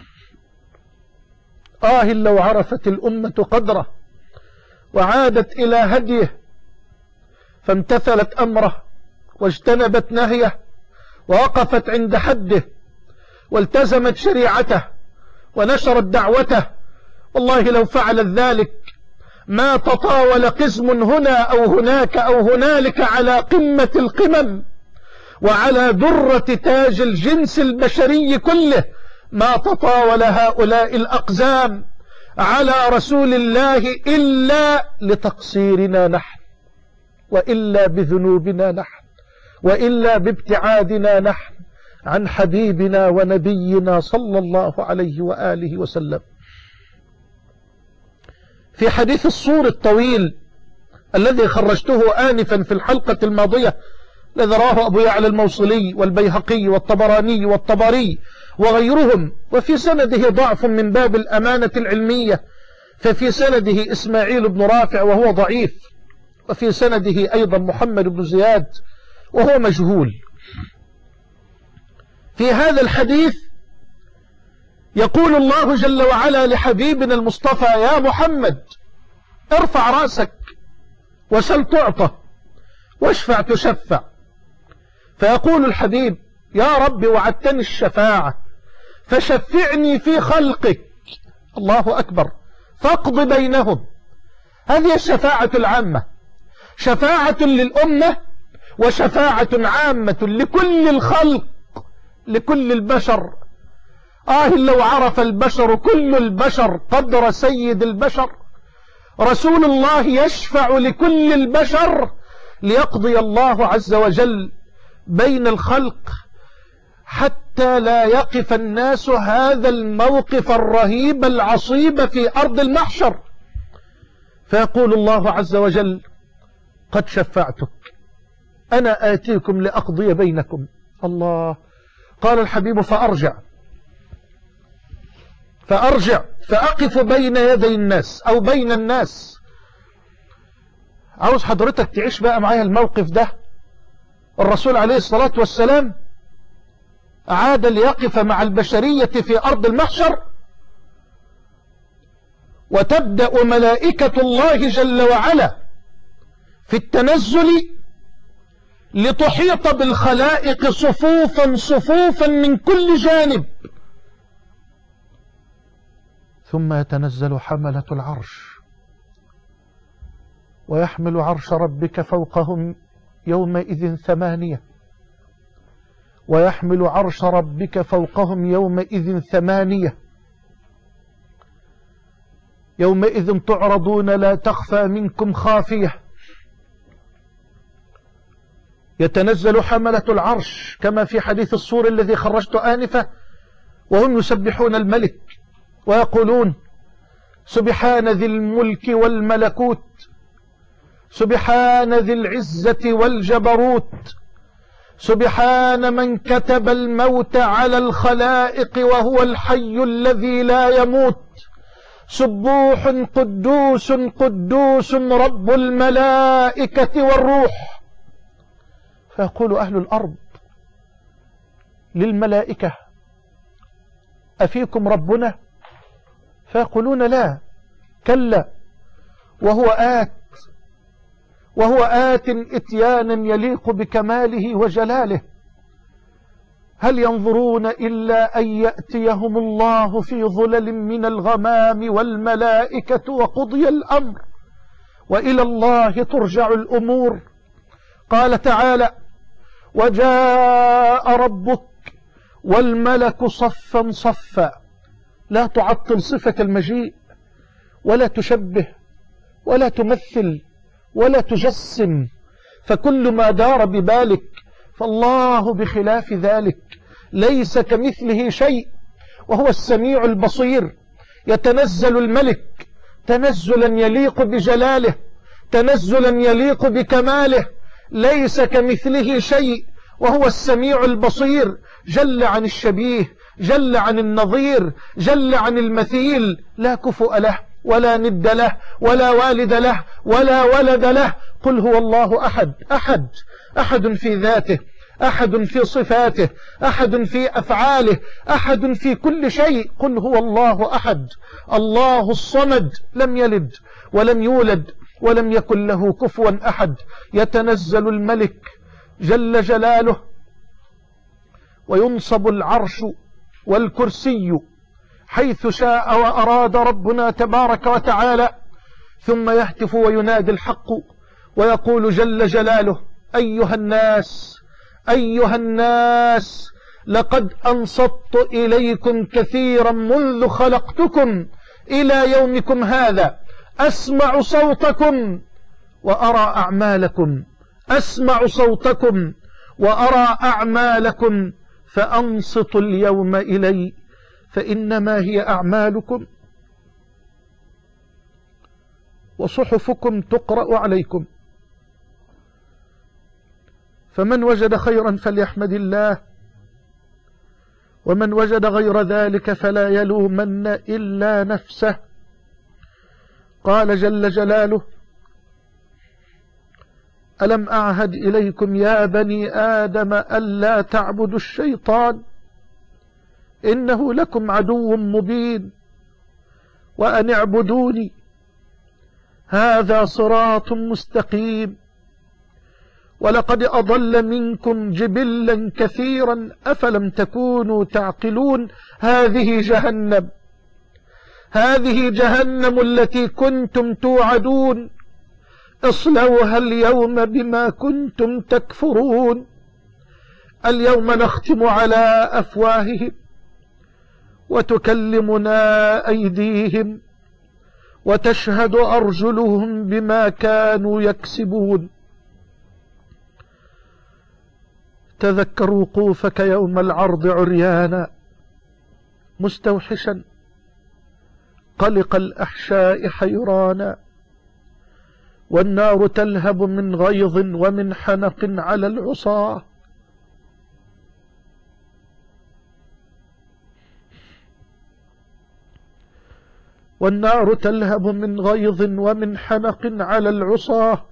آه لو عرفت الأمة قدره وعادت إلى هديه فامتثلت أمره واجتنبت نهيه ووقفت عند حده والتزمت شريعته ونشرت دعوته، والله لو فعلت ذلك ما تطاول قزم هنا أو هناك أو هنالك على قمة القمم وعلى درة تاج الجنس البشري كله، ما تطاول هؤلاء الأقزام على رسول الله إلا لتقصيرنا نحن، وإلا بذنوبنا نحن، وإلا بابتعادنا نحن عن حبيبنا ونبينا صلى الله عليه وآله وسلم. في حديث الصور الطويل الذي خرجته آنفا في الحلقة الماضية، الذي رواه أبو يعلى الموصلي والبيهقي والطبراني والطبري وغيرهم، وفي سنده ضعف من باب الأمانة العلمية، ففي سنده إسماعيل بن رافع وهو ضعيف، وفي سنده أيضا محمد بن زياد وهو مجهول. في هذا الحديث يقول الله جل وعلا لحبيبنا المصطفى: يا محمد ارفع رأسك وسل تعطى واشفع تشفع. فيقول الحبيب: يا رب وعدتني الشفاعة فشفعني في خلقك، الله أكبر، فاقض بينهم. هذه الشفاعة العامة، شفاعة للأمة وشفاعة عامة لكل الخلق، لكل البشر. آه لو عرف البشر كل البشر قدر سيد البشر، رسول الله يشفع لكل البشر ليقضي الله عز وجل بين الخلق، حتى لا يقف الناس هذا الموقف الرهيب العصيب في أرض المحشر. فيقول الله عز وجل: قد شفعتك، أنا آتيكم لأقضي بينكم. الله. قال الحبيب: فأرجع فأرجع فأقف بين يدي الناس أو بين الناس. عاوز حضرتك تعيش بقى معايا الموقف ده. الرسول عليه الصلاة والسلام عاد ليقف مع البشرية في أرض المحشر، وتبدأ ملائكة الله جل وعلا في التنزل لتحيط بالخلائق صفوفا صفوفا من كل جانب، ثم يتنزل حملة العرش ويحمل عرش ربك فوقهم يومئذ ثمانية، ويحمل عرش ربك فوقهم يومئذ ثمانية، يومئذ تعرضون لا تخفى منكم خافية. يتنزل حملة العرش كما في حديث الصور الذي خرجت آنفة، وهم يسبحون الملك ويقولون: سبحان ذي الملك والملكوت، سبحان ذي العزة والجبروت، سبحان من كتب الموت على الخلائق وهو الحي الذي لا يموت، سبوح قدوس قدوس رب الملائكة والروح. فيقول أهل الأرض للملائكة: أفيكم ربنا؟ فيقولون: لا، كلا، وهو آت وهو آت إتيانا يليق بكماله وجلاله. هل ينظرون إلا أن يأتيهم الله في ظلل من الغمام والملائكة وقضي الأمر، وإلى الله ترجع الأمور. قال تعالى: وجاء ربك والملك صفا صفا. لا تعطل صفة المجيء، ولا تشبه، ولا تمثل، ولا تجسم، فكل ما دار ببالك فالله بخلاف ذلك، ليس كمثله شيء وهو السميع البصير. يتنزل الملك تنزلا يليق بجلاله، تنزلا يليق بكماله، ليس كمثله شيء وهو السميع البصير، جل عن الشبيه، جل عن النظير، جل عن المثيل، لا كفؤ له ولا ند له ولا والد له ولا ولد له. قل هو الله أحد، أحد أحد في ذاته، أحد في صفاته، أحد في أفعاله، أحد في كل شيء. قل هو الله أحد، الله الصمد، لم يلد ولم يولد ولم يكن له كفوا أحد. يتنزل الملك جل جلاله وينصب العرش والكرسي حيث شاء وأراد ربنا تبارك وتعالى، ثم يهتف وينادي الحق ويقول جل جلاله: أيها الناس، أيها الناس، لقد أنصت إليكم كثيرا منذ خلقتكم إلى يومكم هذا، أسمع صوتكم وأرى أعمالكم، أسمع صوتكم وأرى أعمالكم، فأنصتوا اليوم إلي فإنما هي أعمالكم. وصحفكم تقرأ عليكم، فمن وجد خيرا فليحمد الله، ومن وجد غير ذلك فلا يلومن إلا نفسه. قال جل جلاله: ألم أعهد إليكم يا بني آدم ألا تعبدوا الشيطان إنه لكم عدو مبين وأن اعبدوني هذا صراط مستقيم. ولقد أضل منكم جبلا كثيرا أفلم تكونوا تعقلون. هذه جهنم، هذه جهنم التي كنتم توعدون، اصلوها اليوم بما كنتم تكفرون. اليوم نختم على أفواههم وتكلمنا أيديهم وتشهد أرجلهم بما كانوا يكسبون. تذكر وقوفك يوم العرض عريانا مستوحشا قلق الأحشاء حيرانا، والنار تلهب من غيظ ومن حنق على العصاة. والنار تلهب من غيظ ومن حنق على العصاة،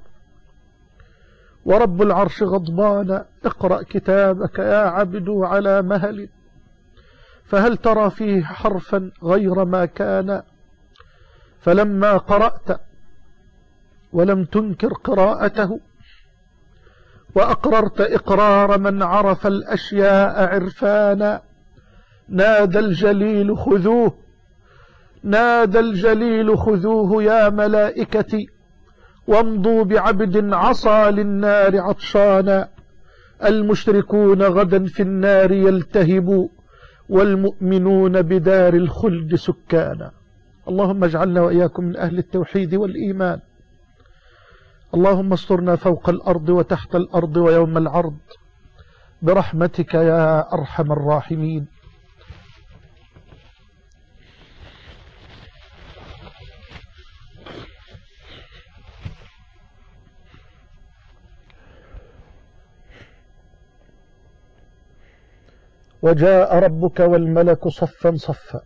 ورب العرش غضبان. اقرأ كتابك يا عبد على مهل، فهل ترى فيه حرفا غير ما كان؟ فلما قرأت ولم تنكر قراءته وأقررت إقرار من عرف الأشياء عرفانا، نادى الجليل خذوه، نادى الجليل خذوه يا ملائكتي، وامضوا بعبد عصى للنار عطشانا. المشركون غدا في النار يلتهبوا، والمؤمنون بدار الخلد سكانا. اللهم اجعلنا وإياكم من أهل التوحيد والإيمان. اللهم استرنا فوق الأرض وتحت الأرض ويوم العرض برحمتك يا أرحم الراحمين. وجاء ربك والملك صفا صفا،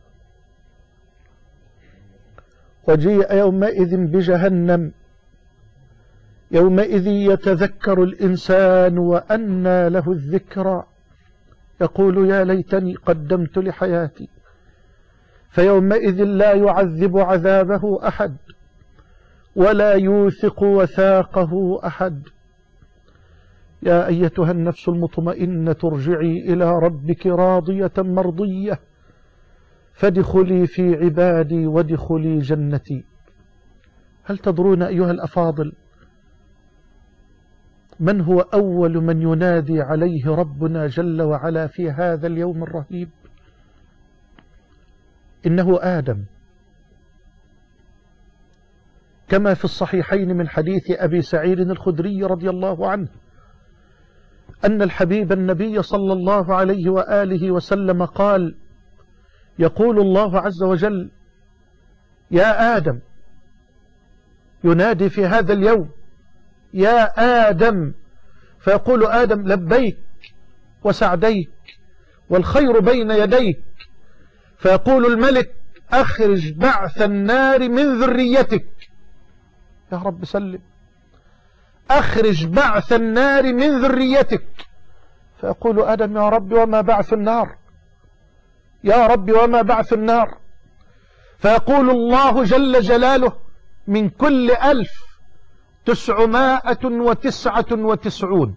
وجيء يومئذ بجهنم، يومئذ يتذكر الإنسان وأنى له الذكرى، يقول يا ليتني قدمت لحياتي. فيومئذ لا يعذب عذابه أحد ولا يوثق وثاقه أحد. يا أيتها النفس المطمئنة ارجعي إلى ربك راضية مرضية فادخلي في عبادي وادخلي جنتي. هل تدرون أيها الأفاضل من هو أول من ينادي عليه ربنا جل وعلا في هذا اليوم الرهيب؟ إنه آدم، كما في الصحيحين من حديث أبي سعيد الخدري رضي الله عنه أن الحبيب النبي صلى الله عليه وآله وسلم قال: يقول الله عز وجل: يا آدم، ينادي في هذا اليوم: يا آدم، فيقول آدم: لبيك وسعديك والخير بين يديك. فيقول الملك: أخرج بعث النار من ذريتك. يا رب سلم. أخرج بعث النار من ذريتك. فيقول آدم: يا رب وما بعث النار؟ يا رب وما بعث النار؟ فيقول الله جل جلاله: من كل ألف تسعمائة وتسعة وتسعون.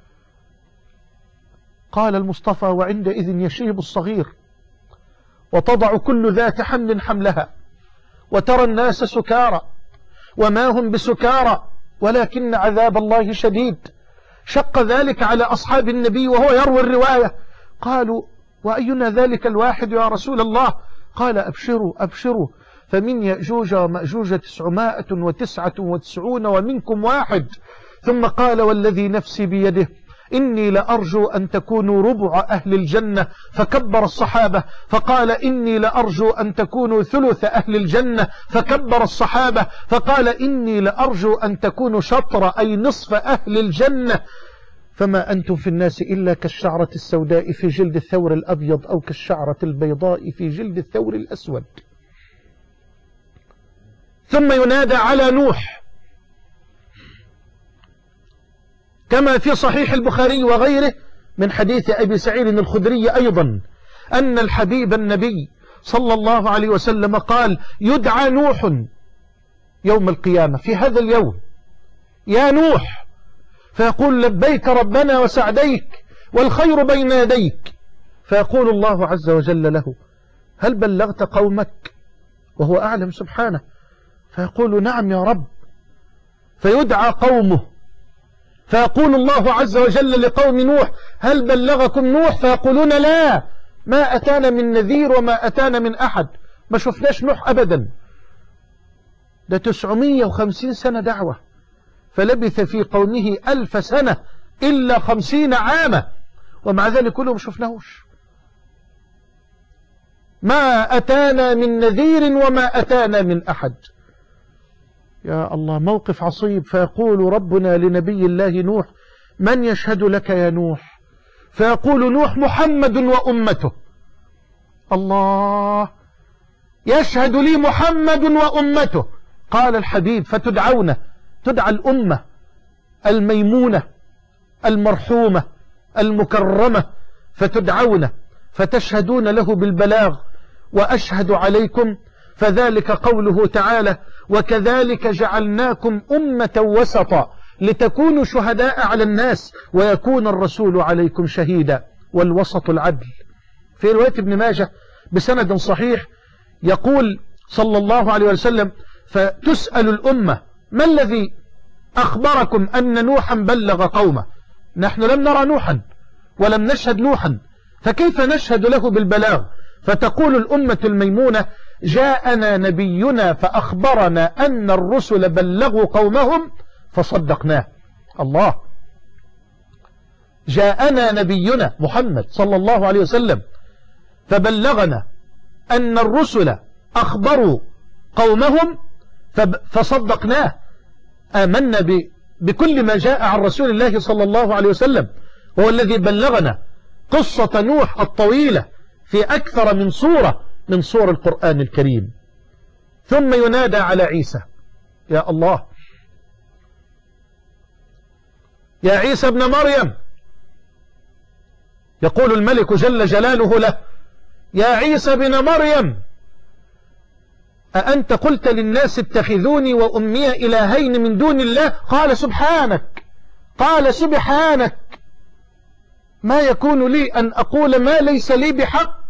قال المصطفى: وعندئذ يشيب الصغير وتضع كل ذات حمل حملها، وترى الناس سكارى وما هم بسكارى ولكن عذاب الله شديد. شق ذلك على أصحاب النبي وهو يروي الرواية، قالوا: وأينا ذلك الواحد يا رسول الله؟ قال: أبشروا أبشروا، فمن يأجوج ومأجوج تسعمائة وتسعة وتسعون ومنكم واحد. ثم قال: والذي نفسي بيده إني لأرجو أن تكونوا ربع أهل الجنة، فكبر الصحابة، فقال إني لأرجو أن تكونوا ثلث أهل الجنة، فكبر الصحابة، فقال إني لأرجو أن تكونوا شطر أي نصف أهل الجنة، فما أنتم في الناس إلا كالشعرة السوداء في جلد الثور الأبيض أو كالشعرة البيضاء في جلد الثور الأسود. ثم ينادى على نوح كما في صحيح البخاري وغيره من حديث أبي سعيد الخدري أيضا أن الحبيب النبي صلى الله عليه وسلم قال: يدعى نوح يوم القيامة في هذا اليوم: يا نوح، فيقول: لبيك ربنا وسعديك والخير بين يديك، فيقول الله عز وجل له: هل بلغت قومك؟ وهو أعلم سبحانه، فيقول: نعم يا رب. فيدعى قومه، فيقول الله عز وجل لقوم نوح: هل بلغكم نوح؟ فيقولون: لا، ما أتانا من نذير وما أتانا من أحد، ما شفناش نوح أبدا. ده تسعمائة وخمسين سنة دعوة، فلبث في قومه ألف سنة إلا خمسين عاما، ومع ذلك كلهم شفناهوش. ما أتانا من نذير وما أتانا من أحد. يا الله، موقف عصيب. فيقول ربنا لنبي الله نوح: من يشهد لك يا نوح؟ فيقول نوح: محمد وأمته. الله، يشهد لي محمد وأمته. قال الحبيب: فتدعون، تدعى الأمة الميمونة المرحومة المكرمة، فتدعون فتشهدون له بالبلاغ وأشهد عليكم، فذلك قوله تعالى: وكذلك جعلناكم أمة وسطا لتكونوا شهداء على الناس ويكون الرسول عليكم شهيدا. والوسط العدل. في رواية ابن ماجه بسند صحيح يقول صلى الله عليه وسلم: فتسأل الأمة: ما الذي أخبركم أن نوحا بلغ قومه؟ نحن لم نرى نوحا ولم نشهد نوحا، فكيف نشهد له بالبلاغ؟ فتقول الأمة الميمونة: جاءنا نبينا فأخبرنا أن الرسل بلغوا قومهم فصدقناه. الله، جاءنا نبينا محمد صلى الله عليه وسلم فبلغنا أن الرسل أخبروا قومهم فصدقناه، آمنا بكل ما جاء عن رسول الله صلى الله عليه وسلم، وهو الذي بلغنا قصة نوح الطويلة في أكثر من صورة من صور القرآن الكريم. ثم ينادى على عيسى: يا الله، يا عيسى ابن مريم. يقول الملك جل جلاله له: يا عيسى ابن مريم، أأنت قلت للناس اتخذوني وأمي إلهين من دون الله؟ قال: سبحانك، قال: سبحانك، ما يكون لي أن أقول ما ليس لي بحق،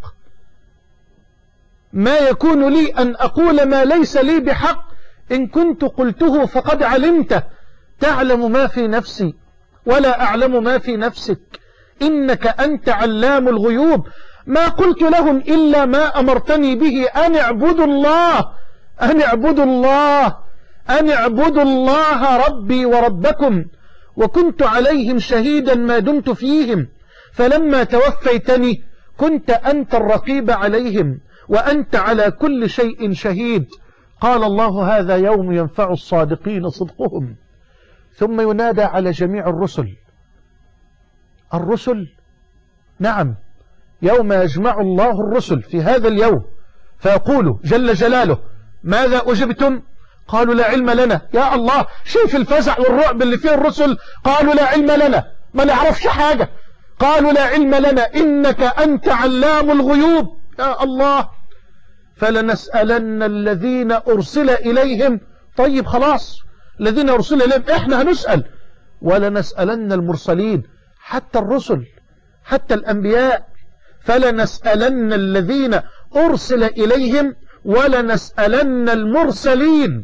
ما يكون لي أن أقول ما ليس لي بحق، إن كنت قلته فقد علمته، تعلم ما في نفسي ولا أعلم ما في نفسك، إنك أنت علام الغيوب. ما قلت لهم إلا ما أمرتني به، أن اعبدوا الله، أن اعبدوا الله، أن اعبدوا الله ربي وربكم، وكنت عليهم شهيدا ما دمت فيهم، فلما توفيتني كنت أنت الرقيب عليهم وأنت على كل شيء شهيد. قال الله: هذا يوم ينفع الصادقين صدقهم. ثم ينادى على جميع الرسل. الرسل، نعم، يوم يجمع الله الرسل في هذا اليوم فيقول جل جلاله: ماذا أجبتم؟ قالوا: لا علم لنا. يا الله، شوف الفزع والرعب اللي فيه الرسل. قالوا: لا علم لنا، ما نعرفش حاجة. قالوا: لا علم لنا إنك أنت علام الغيوب. يا الله، فلنسألن الذين أرسل إليهم. طيب خلاص، الذين أرسل إليهم إحنا هنسأل، ولنسألن المرسلين، حتى الرسل، حتى الأنبياء. فلنسألن الذين أرسل إليهم ولنسألن المرسلين.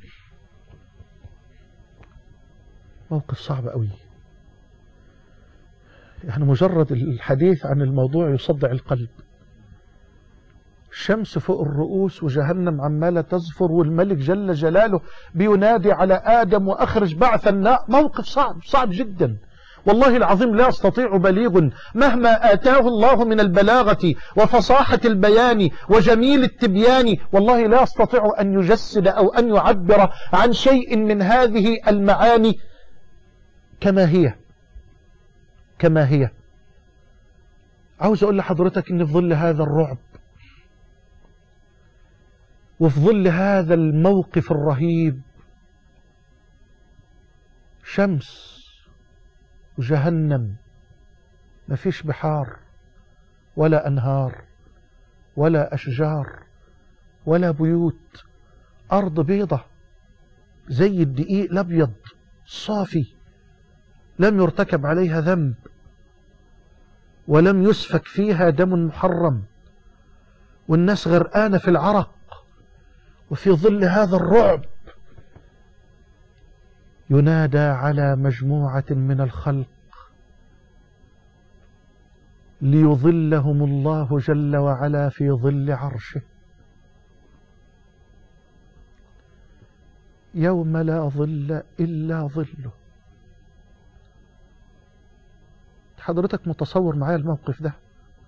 موقف صعب قوي، يعني مجرد الحديث عن الموضوع يصدع القلب. الشمس فوق الرؤوس وجهنم عمالة تزفر، والملك جل جلاله بينادي على آدم: وأخرج بعث النار. موقف صعب، صعب جدا. والله العظيم لا يستطيع بليغ مهما آتاه الله من البلاغة وفصاحة البيان وجميل التبيان، والله لا يستطيع أن يجسد أو أن يعبر عن شيء من هذه المعاني كما هي كما هي. عاوز أقول لحضرتك إن في ظل هذا الرعب وفي ظل هذا الموقف الرهيب شمس وجهنم، مفيش بحار ولا أنهار ولا أشجار ولا بيوت، أرض بيضة زي الدقيق الأبيض صافي، لم يرتكب عليها ذنب ولم يسفك فيها دم محرم، والناس غرقانة في العرق. وفي ظل هذا الرعب ينادى على مجموعة من الخلق ليظلهم الله جل وعلا في ظل عرشه يوم لا ظل إلا ظله. حضرتك متصور معايا الموقف ده؟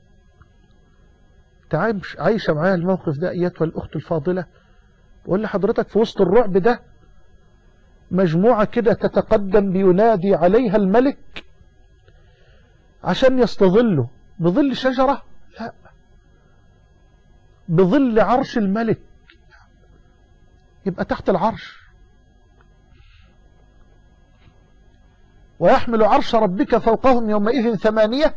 تعيش عايشة معايا الموقف ده أيتها الأخت الفاضلة؟ ولا حضرتك في وسط الرعب ده مجموعة كده تتقدم بينادي عليها الملك عشان يستظلوا بظل شجرة؟ لا، بظل عرش الملك، يبقى تحت العرش. ويحمل عرش ربك فوقهم يومئذ ثمانية،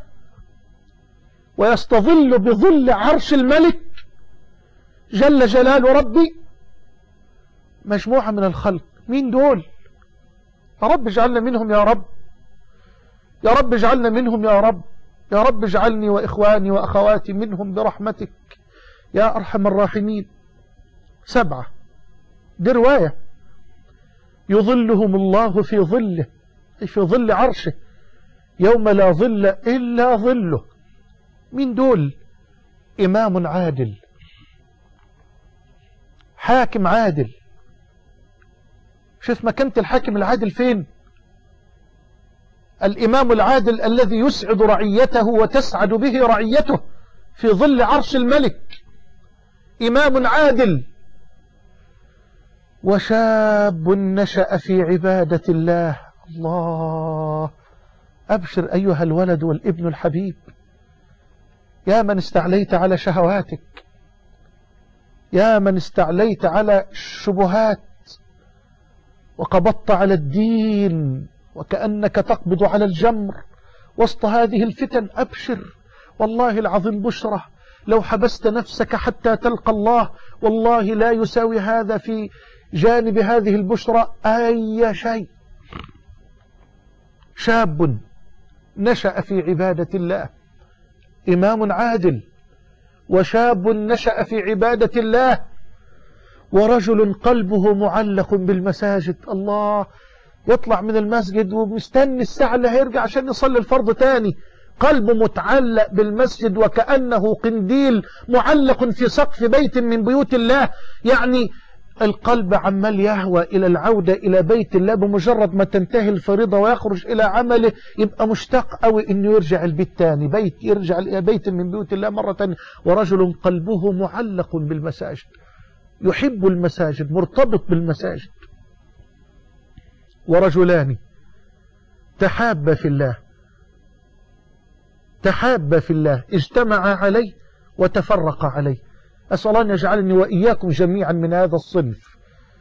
ويستظل بظل عرش الملك جل جلال ربي مجموعة من الخلق. مين دول؟ يا رب اجعلنا منهم يا رب، يا رب اجعلنا منهم يا رب، يا رب اجعلني وإخواني وأخواتي منهم برحمتك يا أرحم الراحمين. سبعة، دي رواية، يظلهم الله في ظله، أي في ظل عرشه يوم لا ظل إلا ظله. مين دول؟ إمام عادل، حاكم عادل. شوف مكانة الحاكم العادل فين؟ الإمام العادل الذي يسعد رعيته وتسعد به رعيته في ظل عرش الملك، إمام عادل. وشاب نشأ في عبادة الله. الله، أبشر أيها الولد والابن الحبيب، يا من استعليت على شهواتك، يا من استعليت على الشبهات وقبضت على الدين وكأنك تقبض على الجمر وسط هذه الفتن. أبشر، والله العظيم بشرة، لو حبست نفسك حتى تلقى الله والله لا يساوي هذا في جانب هذه البشرة أي شيء. شاب نشأ في عبادة الله، إمام عادل، وشاب نشأ في عبادة الله، ورجل قلبه معلق بالمساجد. الله، يطلع من المسجد ومستني الساعة اللي هيرجع عشان يصلي الفرض تاني، قلبه متعلق بالمسجد وكأنه قنديل معلق في سقف بيت من بيوت الله. يعني القلب عمال يهوى إلى العودة إلى بيت الله، بمجرد ما تنتهي الفريضة ويخرج إلى عمله يبقى مشتاق قوي إنه يرجع البيت تاني، بيت يرجع إلى بيت من بيوت الله مرة تانية. ورجل قلبه معلق بالمساجد، يحب المساجد، مرتبط بالمساجد. ورجلان تحابا في الله، تحابا في الله، اجتمعا عليه وتفرقا عليه. أسأل الله أن يجعلني وإياكم جميعا من هذا الصنف.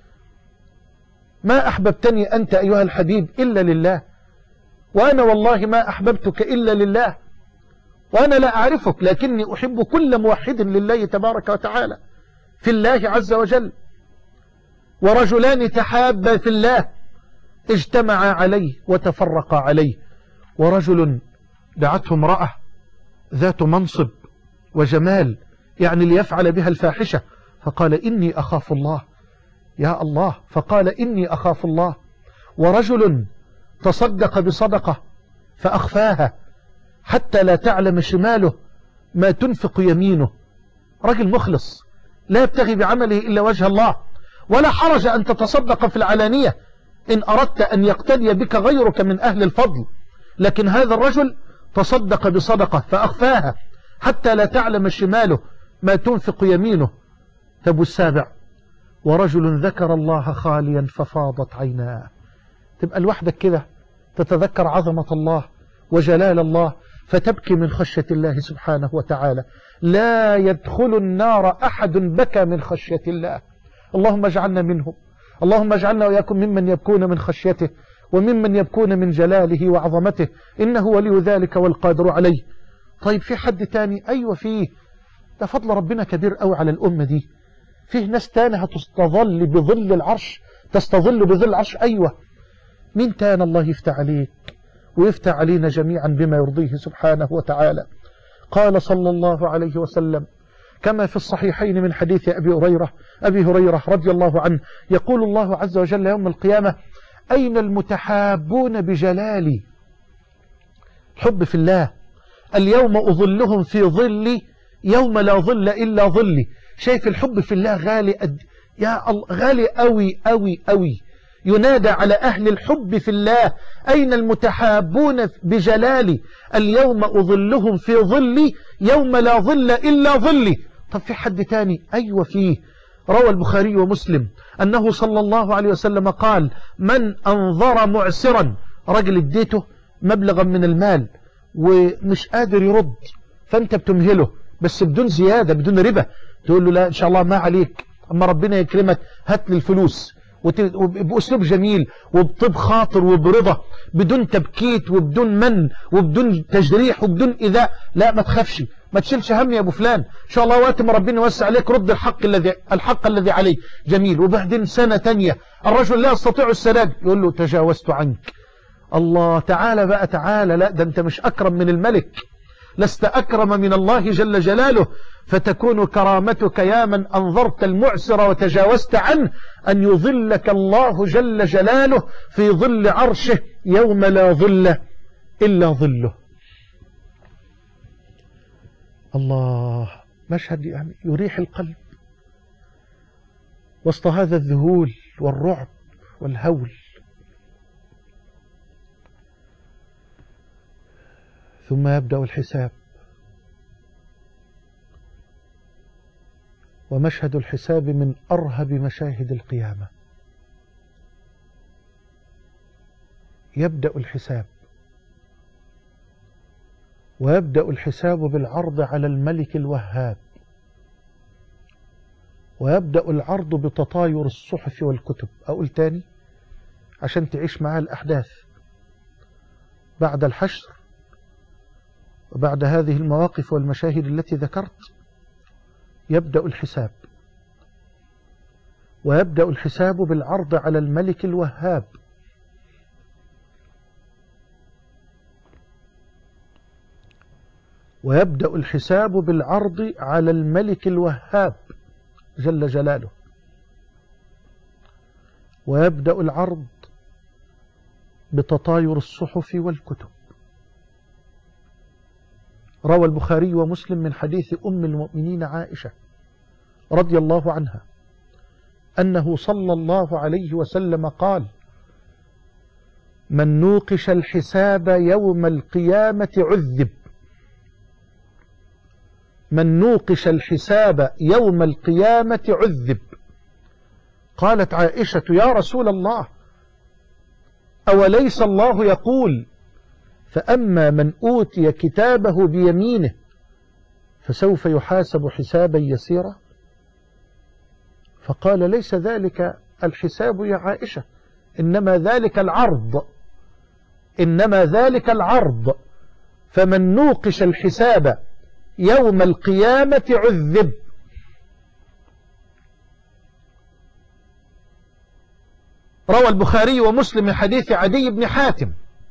ما أحببتني أنت أيها الحبيب إلا لله، وأنا والله ما أحببتك إلا لله، وأنا لا أعرفك لكني أحب كل موحد لله تبارك وتعالى في الله عز وجل. ورجلان تحابا في الله اجتمعا عليه وتفرقا عليه. ورجل دعته امرأة ذات منصب وجمال، يعني ليفعل بها الفاحشة، فقال إني أخاف الله. يا الله، فقال إني أخاف الله. ورجل تصدق بصدقة فأخفاها حتى لا تعلم شماله ما تنفق يمينه. رجل مخلص لا يبتغي بعمله إلا وجه الله. ولا حرج أن تتصدق في العلانية إن أردت أن يقتدي بك غيرك من أهل الفضل، لكن هذا الرجل تصدق بصدقة فأخفاها حتى لا تعلم شماله ما تنفق يمينه. طب السابع: ورجل ذكر الله خاليا ففاضت عيناه. تبقى لوحدك كده تتذكر عظمة الله وجلال الله فتبكي من خشية الله سبحانه وتعالى. لا يدخل النار أحد بكى من خشية الله. اللهم اجعلنا منهم، اللهم اجعلنا وإياكم ممن يبكون من خشيته وممن يبكون من جلاله وعظمته، إنه ولي ذلك والقادر عليه. طيب في حد تاني؟ أيوة فيه، ده فضل ربنا كبير قوي على الأمة دي. فيه ناس تاني هتستظل بظل العرش، تستظل بظل العرش. أيوة، مين تاني؟ الله يفتح عليك ويفتح علينا جميعا بما يرضيه سبحانه وتعالى. قال صلى الله عليه وسلم كما في الصحيحين من حديث أبي هريرة أبي هريرة رضي الله عنه، يقول الله عز وجل يوم القيامة: أين المتحابون بجلالي؟ حب في الله. اليوم أظلهم في ظلي يوم لا ظل إلا ظلي. شايف الحب في الله غالي قد يا الله، غالي قوي قوي قوي. ينادى على أهل الحب في الله: أين المتحابون بجلالي؟ اليوم أظلهم في ظلي يوم لا ظل إلا ظلي. طب في حد تاني؟ أيوة فيه. روى البخاري ومسلم أنه صلى الله عليه وسلم قال: من أنظر معسرا، رجل اديته مبلغا من المال ومش قادر يرد، فأنت بتمهله بس بدون زيادة بدون ربا، تقول له لا إن شاء الله ما عليك، أما ربنا يكرمك هات لي الفلوس، وبأسلوب جميل وبطيب خاطر وبرضا، بدون تبكيت وبدون من وبدون تجريح وبدون إيذاء. لا ما تخافش، ما تشيلش هم يا أبو فلان، إن شاء الله وقت ما ربنا يوسع عليك رد الحق الذي الحق الذي عليه. جميل. وبعدين سنة تانية الرجل لا يستطيع السداد، يقول له تجاوزت عنك. الله تعالى بقى تعالى، لا ده أنت مش أكرم من الملك، لست أكرم من الله جل جلاله، فتكون كرامتك يا من أنظرت المعسر وتجاوزت عنه أن يظلك الله جل جلاله في ظل عرشه يوم لا ظل إلا ظله. الله، مشهد يعني يريح القلب وسط هذا الذهول والرعب والهول. ثم يبدأ الحساب، ومشهد الحساب من أرهب مشاهد القيامة. يبدأ الحساب، ويبدأ الحساب بالعرض على الملك الوهاب، ويبدأ العرض بتطاير الصحف والكتب. أقول تاني عشان تعيش معها الأحداث. بعد الحشر وبعد هذه المواقف والمشاهد التي ذكرت يبدأ الحساب، ويبدأ الحساب بالعرض على الملك الوهاب، ويبدأ الحساب بالعرض على الملك الوهاب جل جلاله، ويبدأ العرض بتطاير الصحف والكتب. روى البخاري ومسلم من حديث أم المؤمنين عائشة رضي الله عنها أنه صلى الله عليه وسلم قال: من نوقش الحساب يوم القيامة عذب. من نوقش الحساب يوم القيامة عذب. قالت عائشة: يا رسول الله، أوليس الله يقول: فأما من أوتي كتابه بيمينه فسوف يحاسب حسابا يسيرا؟ فقال: ليس ذلك الحساب يا عائشة، إنما ذلك العرض، إنما ذلك العرض. فمن نوقش الحساب يوم القيامة عذب. روى البخاري ومسلم من حديث عدي بن حاتم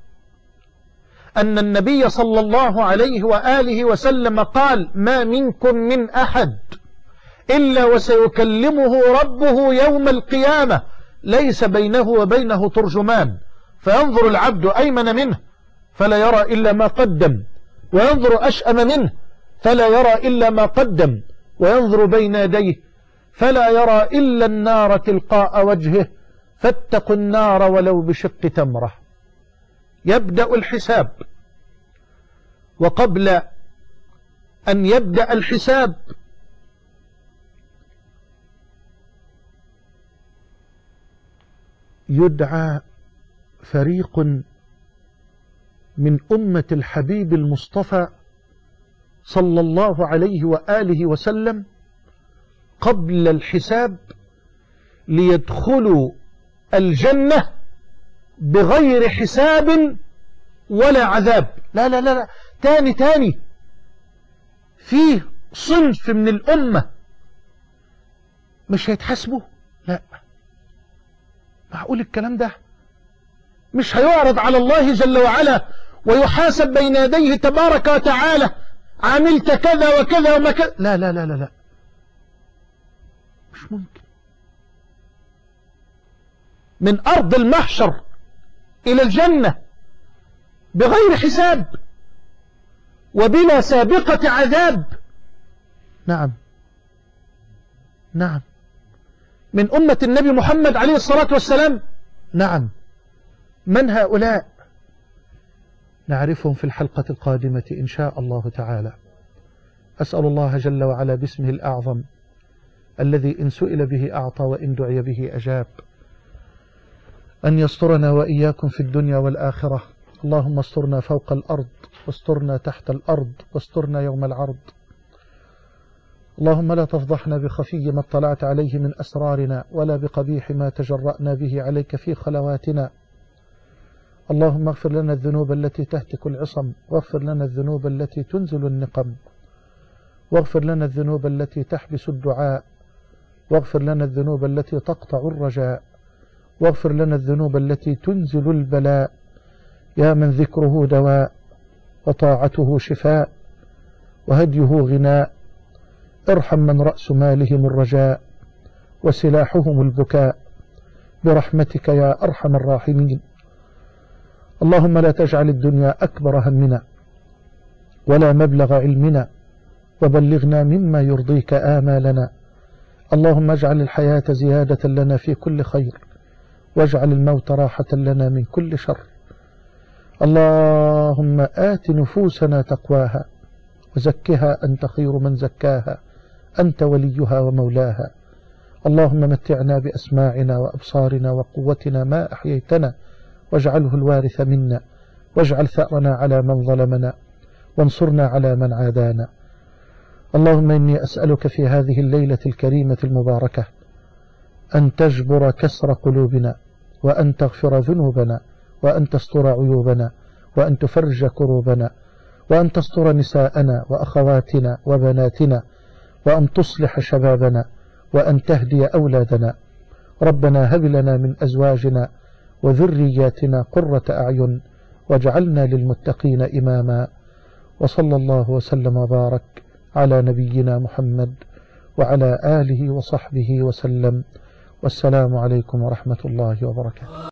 أن النبي صلى الله عليه وآله وسلم قال: ما منكم من أحد إلا وسيكلمه ربه يوم القيامة ليس بينه وبينه ترجمان، فينظر العبد أيمن منه فلا يرى إلا ما قدم، وينظر أشأم منه فلا يرى إلا ما قدم، وينظر بين يديه فلا يرى إلا النار تلقاء وجهه، فاتقوا النار ولو بشق تمرة. يبدأ الحساب، وقبل أن يبدأ الحساب يدعى فريق من أمة الحبيب المصطفى صلى الله عليه وآله وسلم قبل الحساب ليدخلوا الجنة بغير حساب ولا عذاب. لا لا لا لا تاني تاني فيه صنف من الأمة مش هيتحاسبوا. لا، معقول الكلام ده؟ مش هيعرض على الله جل وعلا ويحاسب بين يديه تبارك وتعالى عملت كذا وكذا وما كذا؟ لا لا لا لا لا مش ممكن. من أرض المحشر إلى الجنة بغير حساب وبلا سابقة عذاب. نعم نعم. من أمة النبي محمد عليه الصلاة والسلام. نعم. من هؤلاء؟ نعرفهم في الحلقة القادمة إن شاء الله تعالى. أسأل الله جل وعلا باسمه الأعظم الذي إن سئل به أعطى وإن دعي به أجاب أن يسترنا وإياكم في الدنيا والآخرة. اللهم استرنا فوق الأرض واسترنا تحت الأرض واسترنا يوم العرض. اللهم لا تفضحنا بخفي ما اطلعت عليه من أسرارنا ولا بقبيح ما تجرأنا به عليك في خلواتنا. اللهم اغفر لنا الذنوب التي تهتك العصم، واغفر لنا الذنوب التي تنزل النقم، واغفر لنا الذنوب التي تحبس الدعاء، واغفر لنا الذنوب التي تقطع الرجاء، واغفر لنا الذنوب التي تنزل البلاء. يا من ذكره دواء وطاعته شفاء وهديه غناء، ارحم من رأس مالهم الرجاء وسلاحهم البكاء برحمتك يا أرحم الراحمين. اللهم لا تجعل الدنيا أكبر همنا ولا مبلغ علمنا، وبلغنا مما يرضيك آمالنا. اللهم اجعل الحياة زيادة لنا في كل خير، واجعل الموت راحة لنا من كل شر. اللهم آت نفوسنا تقواها وزكها أنت خير من زكاها، أنت وليها ومولاها. اللهم متعنا بأسماعنا وأبصارنا وقوتنا ما أحييتنا، واجعله الوارث منا، واجعل ثأرنا على من ظلمنا، وانصرنا على من عادانا. اللهم إني أسألك في هذه الليلة الكريمة المباركة أن تجبر كسر قلوبنا، وأن تغفر ذنوبنا، وأن تستر عيوبنا، وأن تفرج كروبنا، وأن تستر نساءنا وأخواتنا وبناتنا، وأن تصلح شبابنا، وأن تهدي أولادنا. ربنا هب لنا من أزواجنا وذرياتنا قرة أعين واجعلنا للمتقين إماما. وصلى الله وسلم وبارك على نبينا محمد وعلى آله وصحبه وسلم، والسلام عليكم ورحمة الله وبركاته.